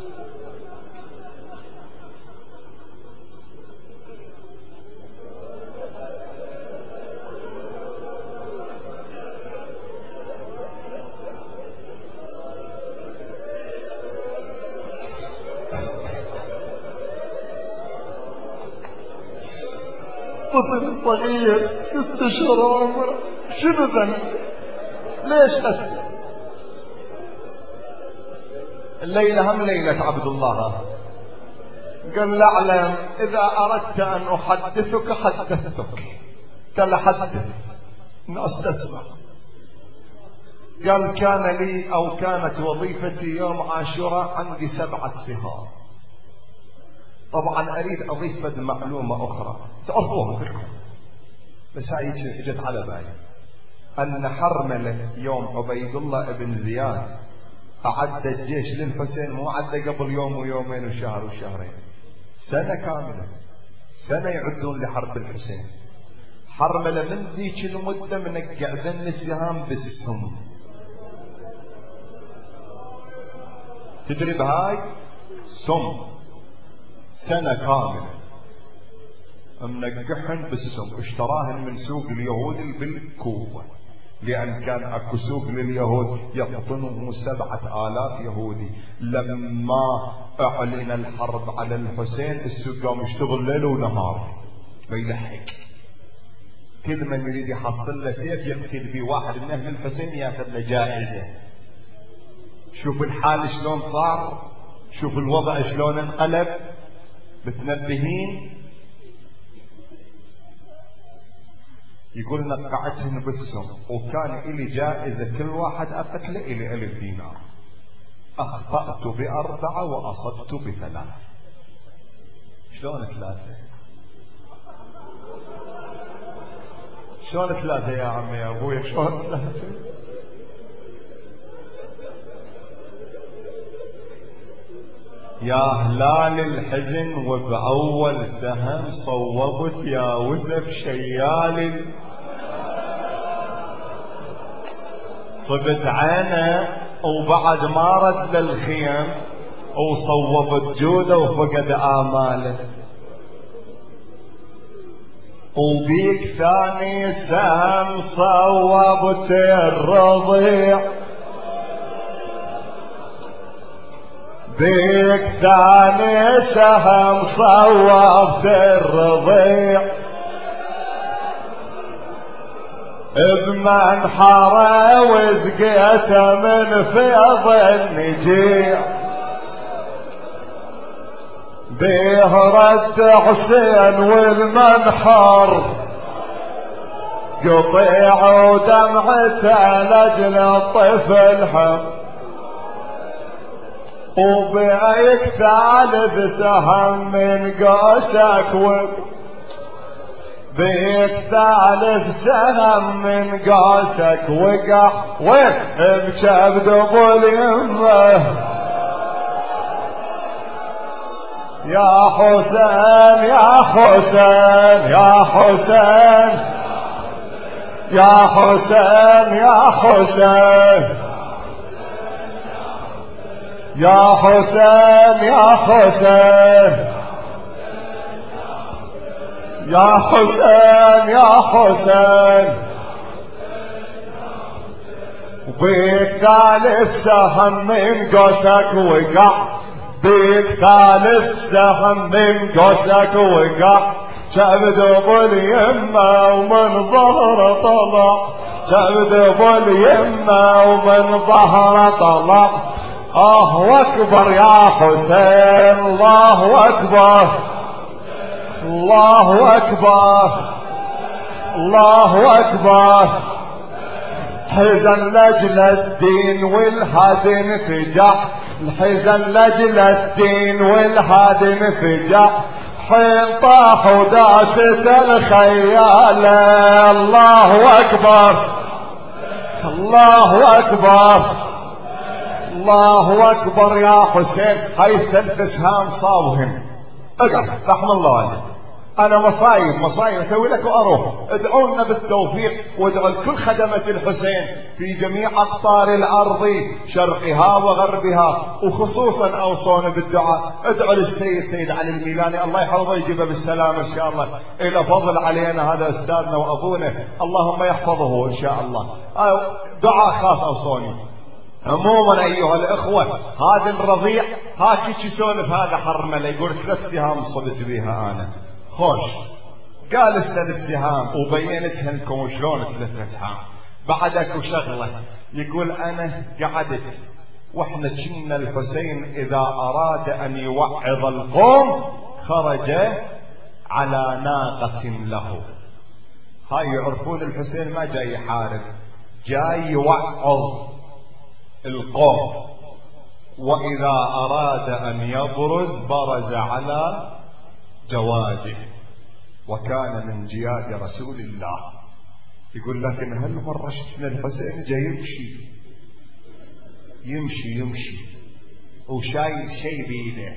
S1: طفل صغير ست اشهر عمره، شنو ذنب؟ ليش أسلم؟ الليلة هم ليلة عبد الله. قال لا اعلم اذا اردت ان احدثك حدثتك. قال حدث الناس تسمع. قال كان لي او كانت وظيفتي يوم عاشوراء عندي سبعة سهام. طبعا اريد اضيف بد معلومة اخرى تعرفوها فيكم بس هاي اجت على بالي، ان حرملة يوم عبيد الله بن زياد أعد الجيش للحسين، مو عد قبل يوم ويومين وشهر وشهرين، سنة كاملة، سنة يعدون لحرب الحسين. حرملة من ذيك المدة منقع ذن السهام بالسم. تدري بهاي سم سنة كاملة منقحن بالسم. اشتراهن من سوق اليهود بالكوفة، لأن كان اكو سوق لليهود يقطنه سبعة آلاف يهودي. لما اعلن الحرب على الحسين السوق قام يشتغل ليل ونهار بيلحق. كل من يريد يحط له سيف يقتل به واحد من اهل الحسين ياخذ له جائزة. شوف الحال شلون صار، شوف الوضع شلون انقلب. بتنبهين يقول نقعتهن بالسم، وكان إلي جائزة كل واحد أقتل إلي ألف دينار. أخطأت بأربعة وأصبت بثلاث. شلون ثلاثة؟ شلون ثلاثة يا عمي يا أبوي؟ شلون ثلاثة؟ يا هلال الحزن وبأول سهم صوبت يا وسف شيال، صبت عينه وبعد ما رد للخيم وصوبت جوده وفقد آماله. وبيك ثاني سهم صوبت الرضيع، بيك ثاني سهم صوبت الرضيع، بمنحره وزقيته من فيض النجيع، بيه رد حسين والمنحر قطيع ودمعته لجل الطفل حم، وبيك ثالث سهم من قوسك وب بيك ثالث سهم من قوسك وقع وين بكبد ابو اليمه، يا حسين يا حسين يا حسين يا حسين يا حسين يا حسين يا حسين يا حسين يا حسين، وبيك ثالث سهم من قوسك وقع، بيك ثالث سهم من قوسك وقع، شبد ابو اليمه ومن ظهر طلع، شبد ابو اليمه ومن ظهر طلع، الله اكبر يا حسين الله اكبر الله اكبر الله اكبر، حزن لاجل الدين والهدم فجع، الحزن لاجل الدين والهدم فجع، حين طاح وداست الخيال، الله اكبر الله اكبر الله اكبر يا حسين. هاي الثلاث اسهام صابهم، اقعد رحم الله عليك، انا مصايب مصايب اسوي لك واروح، ادعونا بالتوفيق وادعوا لكل خدمة الحسين في جميع اقطار الارض شرقها وغربها، وخصوصا اوصونا بالدعاء، ادعوا للسيد سيد علي الميلاني الله يحفظه يجيبه بالسلامة ان شاء الله، الى فضل علينا هذا استاذنا وابونا اللهم يحفظه ان شاء الله، دعاء خاص اوصوني. عموما ايها الاخوة هذا الرضيع هاكي يسولف هذا حرمله، يقول ثلاث سهام صبت بيها انا خوش، قال الثلاث سهام وبينتها لكم شلون ثلاث سهام، بعدك وشغله يقول انا قعدت واحنا كنا الحسين اذا اراد ان يوعظ القوم خرج على ناقة له، هاي يعرفون الحسين ما جاي يحارب، جاي يوعظ القوم، واذا اراد ان يبرز برز على جواده، وكان من جياد رسول الله. يقول لكن هل مرة شفنا الحسين جاي يمشي يمشي يمشي وشايل شيء بيده،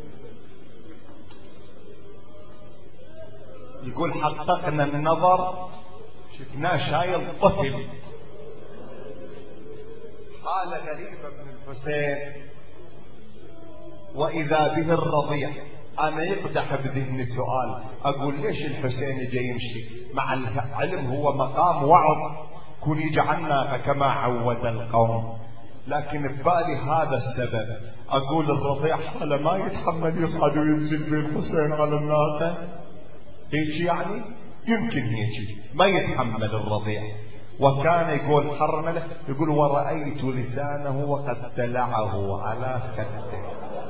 S1: يقول حققنا النظر شفناه شايل طفل، حالة غريبة من الحسين، وإذا به الرضيع. أنا يقدح بذهني سؤال، أقول ليش الحسين جاي يمشي مع العلم هو مقام وعظ، كن يجعلنا كما عود القوم، لكن ببالي هذا السبب، أقول الرضيع حاله ما يتحمل يصعد وينزل بالحسين على الناقة، هيك يعني يمكن هيك ما يتحمل الرضيع. وكان يقول حرمله يقول ورأيت لسانه وقد دلعه على خده،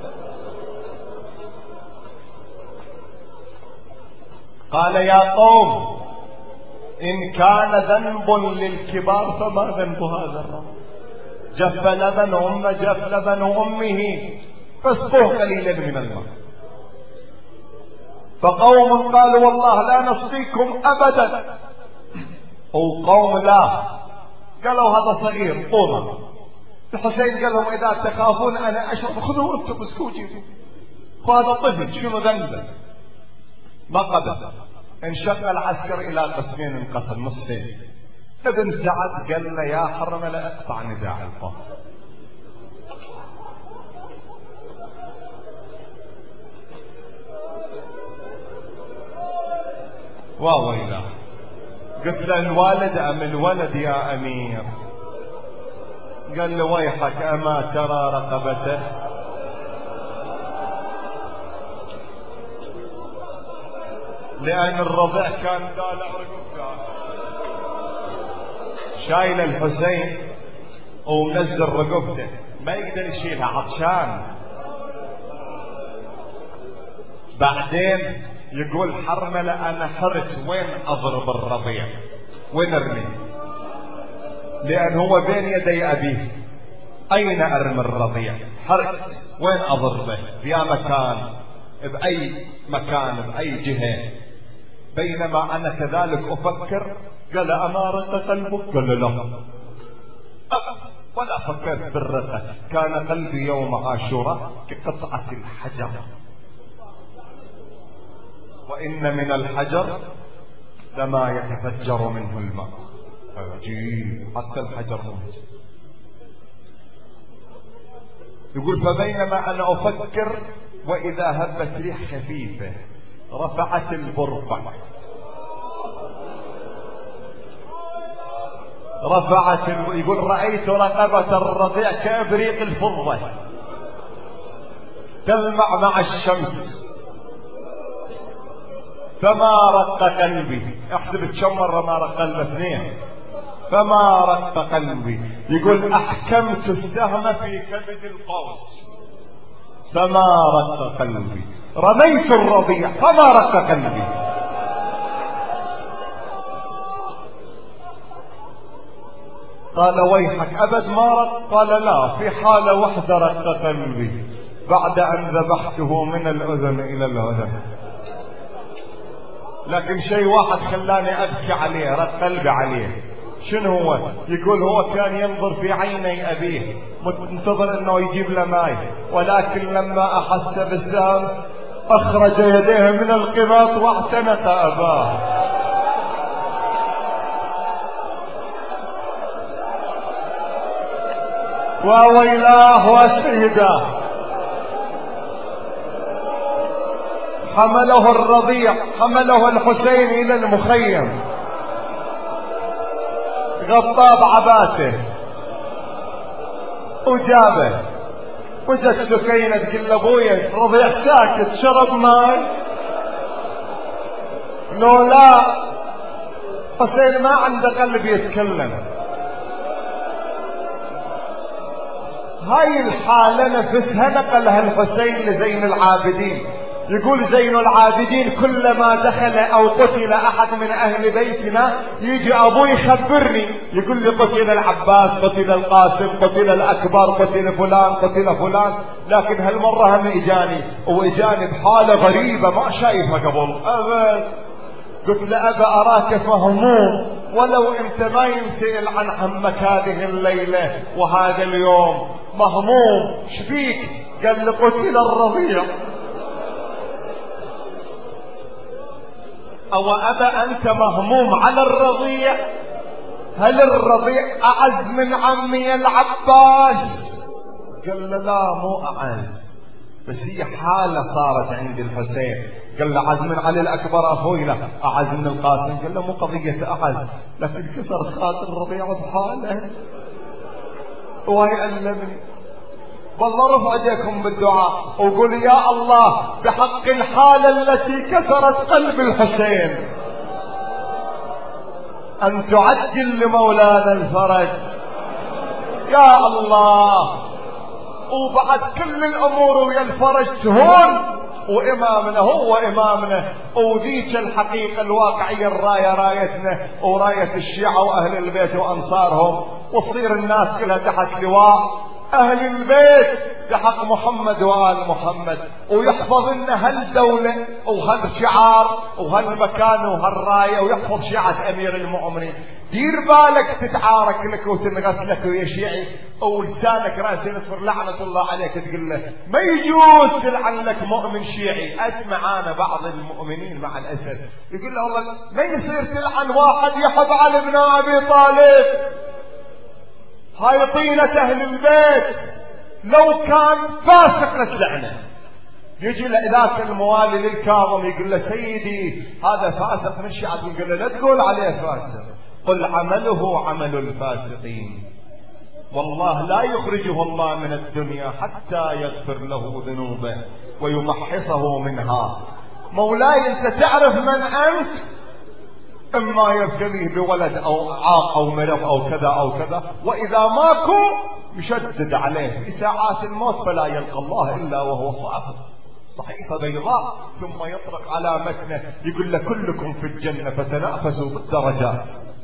S1: قال يا قوم إن كان ذنب للكبار فما ذنب هذا الرجل، جف لبن أم جف لبن أمه فاسقوه قليلا من الماء. فقوم قالوا والله لا نسقيكم أبدا، وقوم لا قالوا هذا صغير طولا. الحسين قال لهم إذا تخافون أنا أشرب خذوا أنتم اسكوا جيبوا، وهذا طفل شنو ذنبه؟ ما قبل. انشق العسكر إلى قسمين، انقسم نصفين. ابن سعد قال له يا حرمله اقطع نزاع القوم،
S2: وويله. قلت له الوالد ام الولد يا امير؟ قال له ويحك اما ترى رقبته؟ لان الرضع كان دالع رقبته، شايل الحسين ومنزل رقبته ما يقدر يشيلها عطشان. بعدين يقول حرملة انا حرت وين اضرب الرضيع، وين ارمي؟ لان هو بين يدي ابيه، اين ارمي الرضيع؟ حرت وين اضربه؟ في مكان، باي مكان، باي جهة. بينما انا كذلك افكر، قال اما رق قلبك؟ قال لا ولا فكرت بالرقة، كان قلبي يوم عاشوراء كقطعة الحجر، وإن من الحجر لما يتفجر منه الماء. عجيب، حتى الحجر موت. يقول فبينما أنا أفكر وإذا هبت ريح خفيفة رفعت البرقع، رفعت ال... يقول رأيت رقبة الرضيع كإبريق الفضة تلمع مع الشمس، فما رق قلبي. احسب كم مرة ما رق قلبه؟ اثنين. فما رق قلبي. يقول احكمت السهم في كبد القوس فما رق قلبي، رميت الرضيع فما رق قلبي. قال ويحك أبد ما رق؟ قال لا، في حالة واحدة رق قلبي بعد أن ذبحته من الأذن إلى الأذن، لكن شيء واحد خلاني أبكي عليه، رق قلبي عليه. شنو هو؟ يقول هو كان ينظر في عيني أبيه منتظر أنه يجيب له ماي، ولكن لما أحس بالسهم أخرج يديه من القباط واعتنق أباه. وويلاه وسيداه. حمله الرضيع، حمله الحسين إلى المخيم، غطاه بعباته وجابه. وجت سكينة تقول لابويا الرضيع ساكت، شرب ماي؟ لو لا، حسين ما عنده قلب يتكلم. هاي الحالة نفسها نقلها الحسين لزين العابدين. يقول زين العابدين كلما دخل او قتل احد من اهل بيتنا يجي ابوي يخبرني، يقول لي قتل العباس، قتل القاسم، قتل الاكبر، قتل فلان، قتل فلان. لكن هالمرة هم اجاني، واجاني بحالة غريبة ما شايفها قبل ابد. قلت له ابا اراك مهموم، ولو انت ما ينسأل عن عمك هذه الليلة وهذا اليوم، مهموم شفيك؟ قال لي قتل الرضيع. او ابا انت مهموم على الرضيع؟ هل الرضيع اعز من عمي العباس؟ قال له لا مو اعز، بس هي حالة صارت عند الحسين. قال له اعز من علي الاكبر اخوي؟ لا. اعز من القاسم؟ قال له مو قضية اعز، لكن كسر خاطر الرضيع بحاله ويألمني. والله رفع ايديكم بالدعاء وقول يا الله بحق الحالة التي كسرت قلب الحسين ان تعجل لمولانا الفرج يا الله. وبعد كل الامور ويا الفرج تهون، وامامنا هو امامنا، وذيك الحقيقة الواقعية الراية رايتنا وراية الشيعة واهل البيت وانصارهم، وتصير الناس كلها تحت لواء اهل البيت بحق محمد وآل محمد، ويحفظ لنا هالدولة وهالشعار وهالمكان وهالراية، ويحفظ شيعة امير المؤمنين. دير بالك تتعارك لك وتنغث لك ويا شيعي ولسانك راس ينصر لعنة الله عليك تقول له ما يجوز تلعن لك مؤمن شيعي. اسمع انا بعض المؤمنين مع الاسف يقول له والله ما يصير تلعن واحد يحب علي بن ابي طالب، هاي طينة اهل البيت، لو كان فاسق لتلعنه. يجي لذاك الموالي للكاظم يقول له سيدي هذا فاسق من الشيعة، يقول له لا تقول عليه فاسق، قل عمله عمل الفاسقين، والله لا يخرجه الله من الدنيا حتى يغفر له ذنوبه ويمحصه منها. مولاي انت تعرف من انت، اما يبتليه بولد او عاق او مرض او كذا او كذا، واذا ماكو يشدد عليه في ساعات الموت فلا يلقى الله الا وهو صابر، صحيفة بيضاء، ثم يطرق على متنه يقول له كلكم في الجنة فتنافسوا بالدرجات.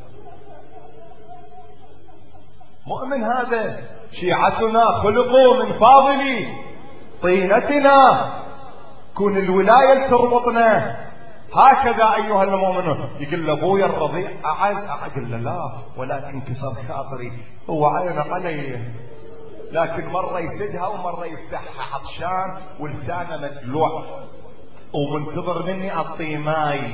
S2: مؤمن هذا. شيعتنا خلقوا من فاضل طينتنا، كون الولاية تربطنا هكذا أيها المؤمنون. يقول له أبويا الرضيع أعز، أقول له لا ولكن كسر خاطري، هو عين علي، لكن مرة يسدها ومرة يفتحها عطشان ولسانه مدلوع ومنتظر مني أعطيه ماي،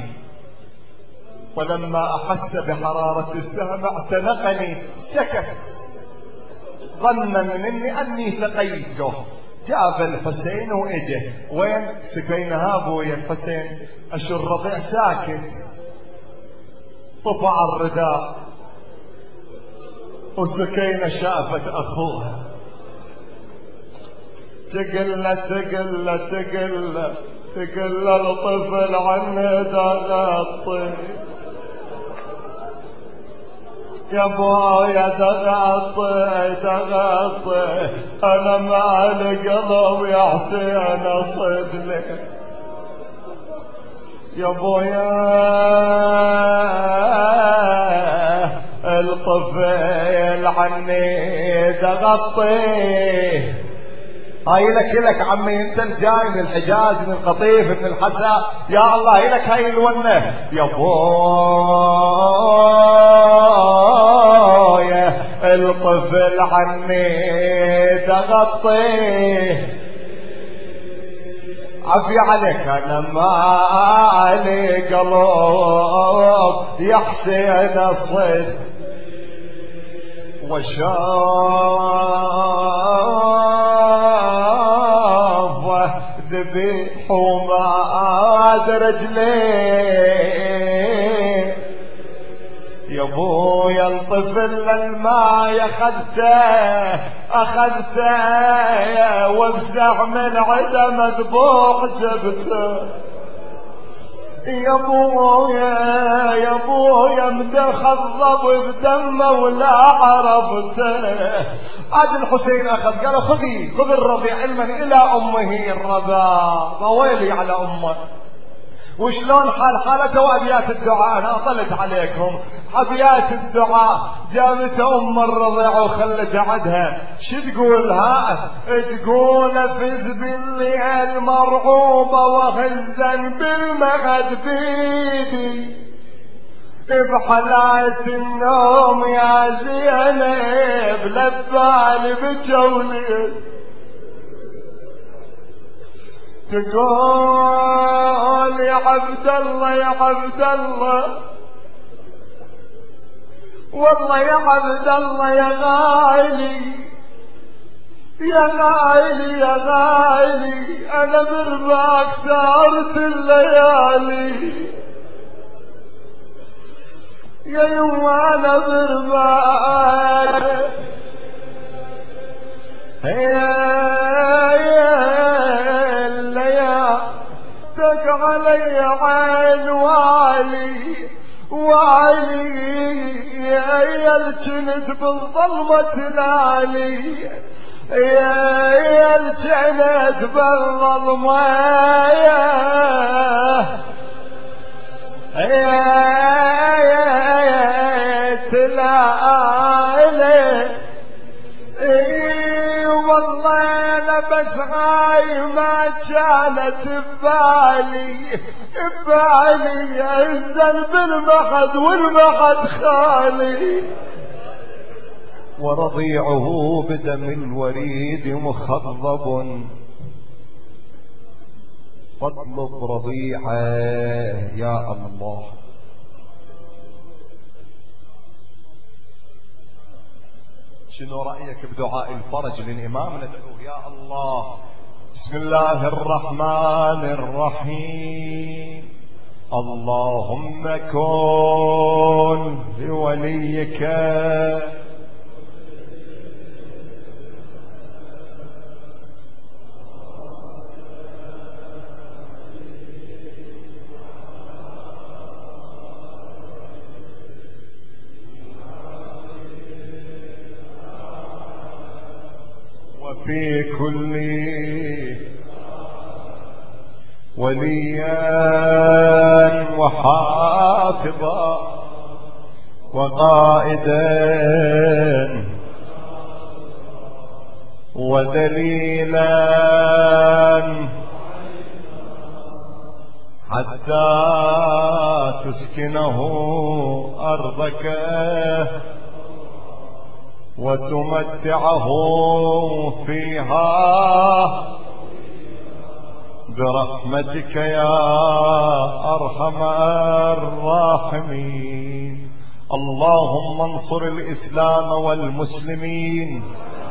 S2: ولما أحس بحرارة السهم اعتنقني سكت ظنا مني أني سقيته. جاب الحسين وإجه، وين سكينها أبويا الحسين؟ أشو الرضيع ساكت، طفع الرداء وسكينة شافت أخوها، تقل تقل تقل تقل الطفل عنه تغطي يا ابويا تغطي تغطي، انا مع القلب يا حسين صدلي يا ابويا الطفل عني تغطي. هاي لك لك عمي انت الجاي من الحجاز من القطيف من الحسا، يا الله لك هاي الونه يا بويا الطفل عني تغطي. عفي عليك انا ما علي قلب يا حسين الصيد وشاف ذبيح وما رجليه يا ابويا الطفل الماء اخذته اخذته وبزعم العدا مذبوح جبته يا ابويا يا ابويا متخضب بدمه ولا عرفته. عاد الحسين اخذ قال خذي خذ الرضيع علما الى امه الرضاع، ويلي على امه. وشلون حال حالته وابيات الدعاء؟ انا اطلت عليكم ابيات الدعاء. جابت ام الرضيع وخلت عدها شو تقولها؟ تقول فز باللي المرعوبه وهزا بالمغد بيدي بحلاة النوم يا زينب لبالي بجولي. تقول يا عبد الله يا عبد الله والله يا عبد الله يا غالي يا غالي يا غالي انا برباك سهرت الليالي يا يوم انا برباك تك علي عين والي والي يا الجند بالظلمة تنالي يا الجند بالظلمة يا تنالي. والله انا بس هاي ما كانت ببالي ببالي انزل بالمحد والمحد خالي ورضيعه بدم الوريد مخضب فاطلب رضيعه يا الله. شنو رأيك بدعاء الفرج للإمام؟ ندعوه يا الله بسم الله الرحمن الرحيم. اللهم كن لوليك وفي كل وليا وحافظا وقائدا ودليلا حتى تسكنه أرضك وتمتعه فيها برحمتك يا أرحم الراحمين. اللهم انصر الإسلام والمسلمين.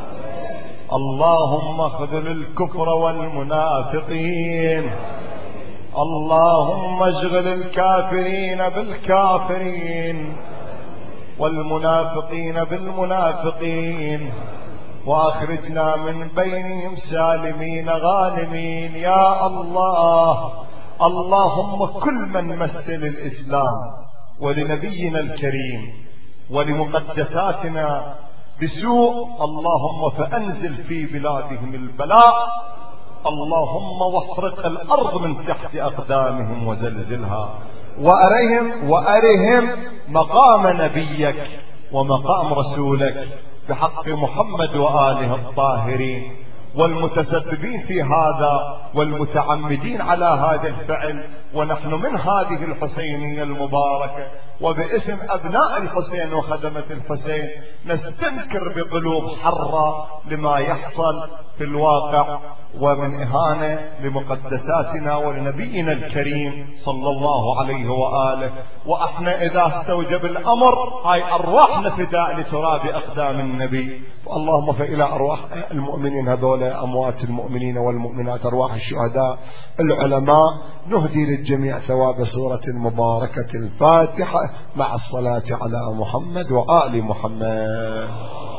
S2: اللهم اخذل الكفر والمنافقين. اللهم اشغل الكافرين بالكافرين والمنافقين بالمنافقين، واخرجنا من بينهم سالمين غانمين يا الله. اللهم كل من مثل الإسلام ولنبينا الكريم ولمقدساتنا بسوء، اللهم فأنزل في بلادهم البلاء. اللهم وافرق الأرض من تحت أقدامهم وزلزلها، وأرهم وأرهم مقام نبيك ومقام رسولك بحق محمد وآله الطاهرين، والمتسببين في هذا والمتعمدين على هذا الفعل. ونحن من هذه الحسينية المباركة وباسم أبناء الحسين وخدمة الحسين نستنكر بقلوب حرة لما يحصل في الواقع ومن إهانة لمقدساتنا ولنبينا الكريم صلى الله عليه وآله. وإحنا إذا استوجب الأمر هاي أرواحنا فداء لتراب أقدام النبي. اللهم فإلى أرواح المؤمنين هذول أموات المؤمنين والمؤمنات، أرواح الشهداء العلماء، نهدي للجميع ثواب سورة المباركة الفاتحة مع الصلاة على محمد وآل محمد.